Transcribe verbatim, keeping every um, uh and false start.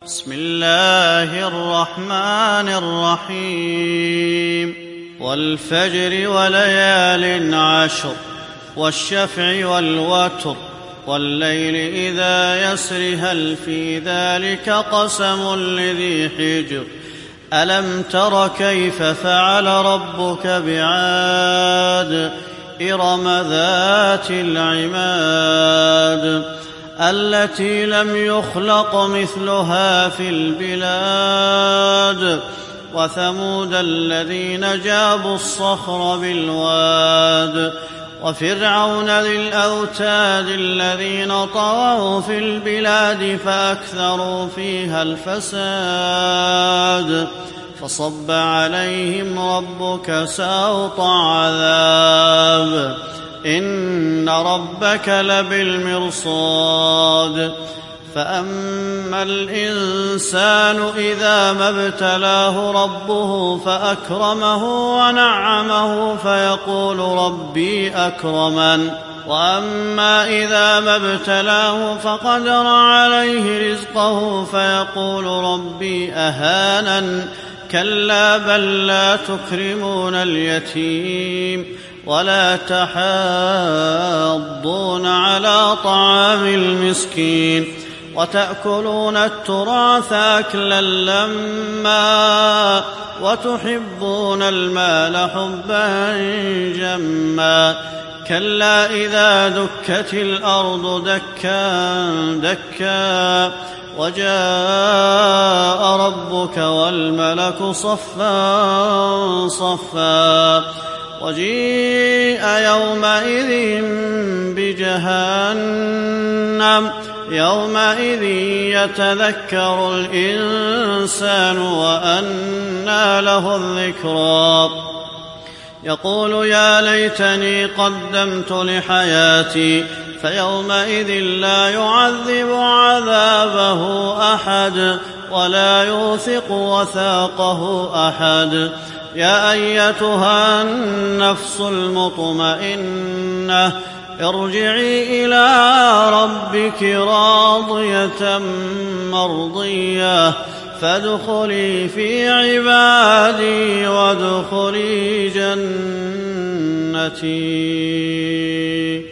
بسم الله الرحمن الرحيم والفجر وليال عشر والشفع والوتر والليل إذا يسر هل في ذلك قسم لذي حجر ألم تر كيف فعل ربك بعاد إرم ذات العماد التي لم يخلق مثلها في البلاد وثمود الذين جابوا الصخر بالواد وفرعون ذي الأوتاد الذين طغوا في البلاد فأكثروا فيها الفساد فصب عليهم ربك سوط عذاب إن ربك لبالمرصاد فأما الإنسان إذا ما ابتلاه ربه فأكرمه ونعمه فيقول ربي أكرمن وأما إذا ما ابتلاه فقدر عليه رزقه فيقول ربي أهانن كلا بل لا تكرمون اليتيم ولا تحاضون على طعام المسكين وتأكلون التراث أكلا لما وتحبون المال حبا جما كلا إذا دكت الأرض دكا دكا وجاء ربك والملك صفا صفا وجيء يومئذ بجهنم يومئذ يتذكر الإنسان وأنى له الذكرى يقول يا ليتني قدمت لحياتي فيومئذ لا يعذب عذابه أحد ولا يوثق وثاقه أحد يا أيتها النفس المطمئنة ارجعي إلى ربك راضية مرضية فادخلي في عبادي وادخلي جنتي.